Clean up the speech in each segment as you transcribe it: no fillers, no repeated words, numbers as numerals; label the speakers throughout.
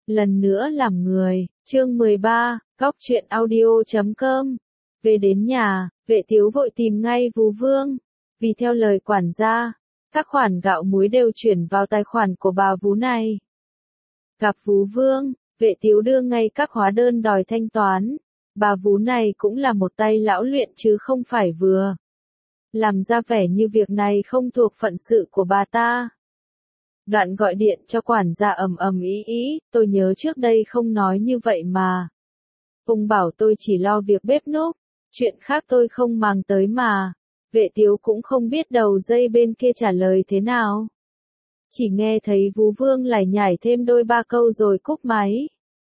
Speaker 1: lần nữa làm người, chương 13, góc truyện audio.com. Về đến nhà, Vệ Tiếu vội tìm ngay Vú Vương, vì theo lời quản gia, các khoản gạo muối đều chuyển vào tài khoản của bà Vú này. Gặp Vú Vương, Vệ Tiếu đưa ngay các hóa đơn đòi thanh toán, bà Vú này cũng là một tay lão luyện chứ không phải vừa. Làm ra vẻ như việc này không thuộc phận sự của bà ta. Đoạn gọi điện cho quản gia ầm ý, tôi nhớ trước đây không nói như vậy mà. Ông bảo tôi chỉ lo việc bếp núc, chuyện khác tôi không màng tới mà. Vệ Tiếu cũng không biết đầu dây bên kia trả lời thế nào. Chỉ nghe thấy Vú Vương lải nhải thêm đôi ba câu rồi cúp máy.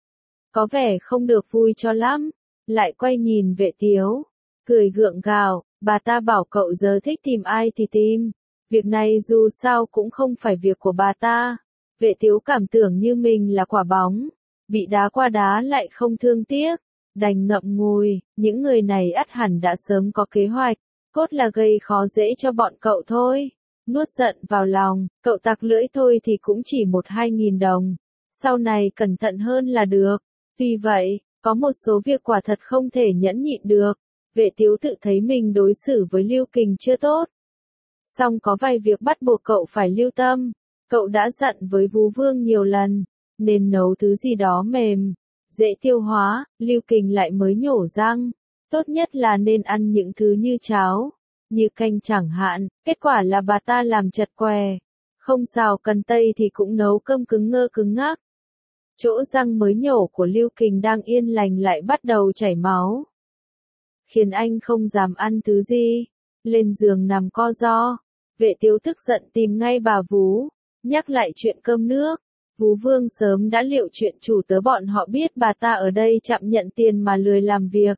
Speaker 1: Có vẻ không được vui cho lắm, lại quay nhìn Vệ Tiếu, cười gượng gạo, bà ta bảo cậu giờ thích tìm ai thì tìm. Việc này dù sao cũng không phải việc của bà ta. Vệ Tiếu cảm tưởng như mình là quả bóng, bị đá qua đá lại không thương tiếc, đành ngậm ngùi, những người này ắt hẳn đã sớm có kế hoạch, cốt là gây khó dễ cho bọn cậu thôi. Nuốt giận vào lòng, cậu tặc lưỡi thôi thì cũng chỉ 1-2 nghìn đồng, sau này cẩn thận hơn là được. Vì vậy, có một số việc quả thật không thể nhẫn nhịn được. Vệ Tiếu tự thấy mình đối xử với Lưu Kình chưa tốt. Song có vài việc bắt buộc cậu phải lưu tâm. Cậu đã dặn với Vú Vương nhiều lần, nên nấu thứ gì đó mềm, dễ tiêu hóa. Lưu Kình lại mới nhổ răng, tốt nhất là nên ăn những thứ như cháo, như canh chẳng hạn. Kết quả là bà ta làm chật què, không xào cần tây thì cũng nấu cơm cứng ngơ cứng ngắc. Chỗ răng mới nhổ của Lưu Kình đang yên lành lại bắt đầu chảy máu, khiến anh không dám ăn thứ gì, lên giường nằm co ro. Vệ Tiếu tức giận tìm ngay bà Vú, nhắc lại chuyện cơm nước. Vú Vương sớm đã liệu chuyện chủ tớ bọn họ biết bà ta ở đây chậm nhận tiền mà lười làm việc.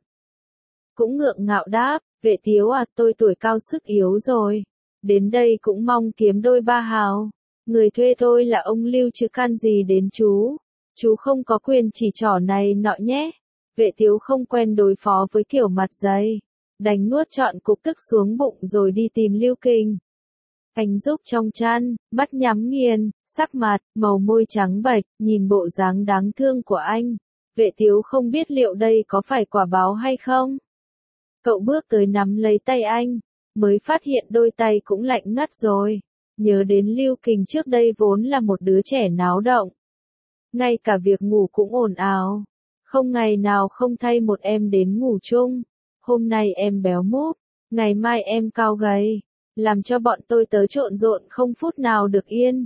Speaker 1: Cũng ngượng ngạo đáp, Vệ Tiếu à, tôi tuổi cao sức yếu rồi, đến đây cũng mong kiếm đôi ba hào. Người thuê tôi là ông Lưu chứ can gì đến chú không có quyền chỉ trỏ này nọ nhé. Vệ Tiếu không quen đối phó với kiểu mặt dày, đành nuốt trọn cục tức xuống bụng rồi đi tìm Lưu Kình. Anh rúc trong chăn, mắt nhắm nghiền, sắc mặt, màu môi trắng bệch, nhìn bộ dáng đáng thương của anh. Vệ Tiếu không biết liệu đây có phải quả báo hay không. Cậu bước tới nắm lấy tay anh, mới phát hiện đôi tay cũng lạnh ngắt rồi. Nhớ đến Lưu Kình trước đây vốn là một đứa trẻ náo động, ngay cả việc ngủ cũng ồn ào, không ngày nào không thay một em đến ngủ chung. Hôm nay em béo múp, ngày mai em cao gầy, làm cho bọn tôi tớ trộn rộn không phút nào được yên.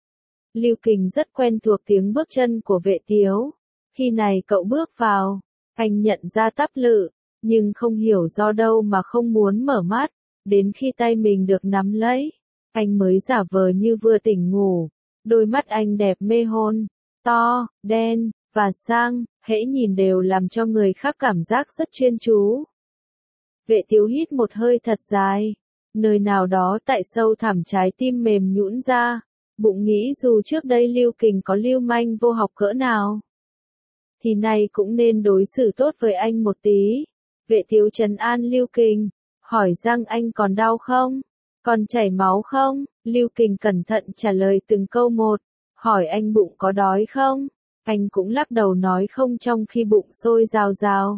Speaker 1: Lưu Kình rất quen thuộc tiếng bước chân của Vệ Tiếu. Khi này cậu bước vào, anh nhận ra Tắp Lự, nhưng không hiểu do đâu mà không muốn mở mắt. Đến khi tay mình được nắm lấy, anh mới giả vờ như vừa tỉnh ngủ. Đôi mắt anh đẹp mê hồn, to, đen, và sang, hễ nhìn đều làm cho người khác cảm giác rất chuyên chú. Vệ Tiếu hít một hơi thật dài, nơi nào đó tại sâu thẳm trái tim mềm nhũn ra, bụng nghĩ dù trước đây Lưu Kình có lưu manh vô học cỡ nào, thì nay cũng nên đối xử tốt với anh một tí. Vệ Tiếu trấn an Lưu Kình, hỏi răng anh còn đau không? Còn chảy máu không? Lưu Kình cẩn thận trả lời từng câu một, hỏi anh bụng có đói không? Anh cũng lắc đầu nói không trong khi bụng sôi rào rào.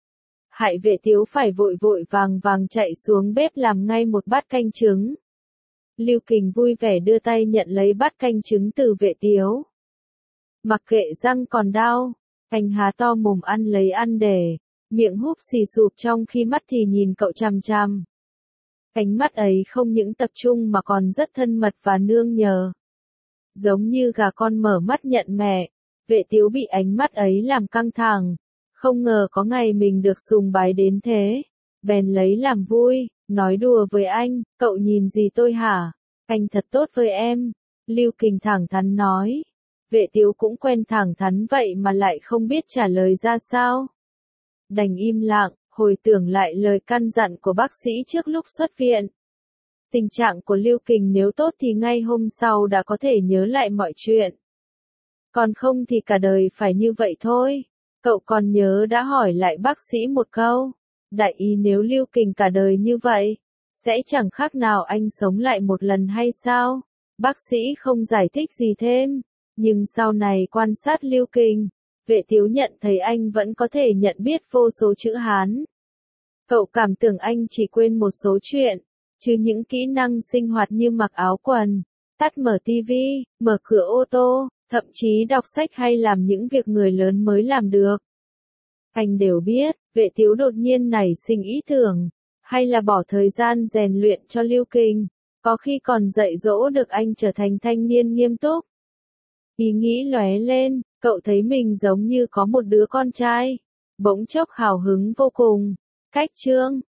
Speaker 1: Hại Vệ Tiếu phải vội vàng chạy xuống bếp làm ngay một bát canh trứng. Lưu Kình vui vẻ đưa tay nhận lấy bát canh trứng từ Vệ Tiếu. Mặc kệ răng còn đau, anh há to mồm ăn lấy ăn để, miệng húp xì sụp trong khi mắt thì nhìn cậu chằm chằm. Ánh mắt ấy không những tập trung mà còn rất thân mật và nương nhờ. Giống như gà con mở mắt nhận mẹ. Vệ Tiếu bị ánh mắt ấy làm căng thẳng, không ngờ có ngày mình được sùng bái đến thế. Bèn lấy làm vui, nói đùa với anh, cậu nhìn gì tôi hả? Anh thật tốt với em. Lưu Kình thẳng thắn nói. Vệ Tiếu cũng quen thẳng thắn vậy mà lại không biết trả lời ra sao. Đành im lặng, hồi tưởng lại lời căn dặn của bác sĩ trước lúc xuất viện. Tình trạng của Lưu Kình nếu tốt thì ngay hôm sau đã có thể nhớ lại mọi chuyện. Còn không thì cả đời phải như vậy thôi. Cậu còn nhớ đã hỏi lại bác sĩ một câu. Đại ý nếu Lưu Kình cả đời như vậy, sẽ chẳng khác nào anh sống lại một lần hay sao? Bác sĩ không giải thích gì thêm, Nhưng sau này quan sát Lưu Kình, Vệ Tiếu nhận thấy anh vẫn có thể nhận biết vô số chữ Hán. Cậu cảm tưởng anh chỉ quên một số chuyện, chứ những kỹ năng sinh hoạt như mặc áo quần, tắt mở tivi, mở cửa ô tô, thậm chí đọc sách hay làm những việc người lớn mới làm được. Anh đều biết. Vệ Tiếu đột nhiên nảy sinh ý tưởng, hay là bỏ thời gian rèn luyện cho Lưu Kình, có khi còn dạy dỗ được anh trở thành thanh niên nghiêm túc. Ý nghĩ lóe lên, cậu thấy mình giống như có một đứa con trai, bỗng chốc hào hứng vô cùng. Cách chương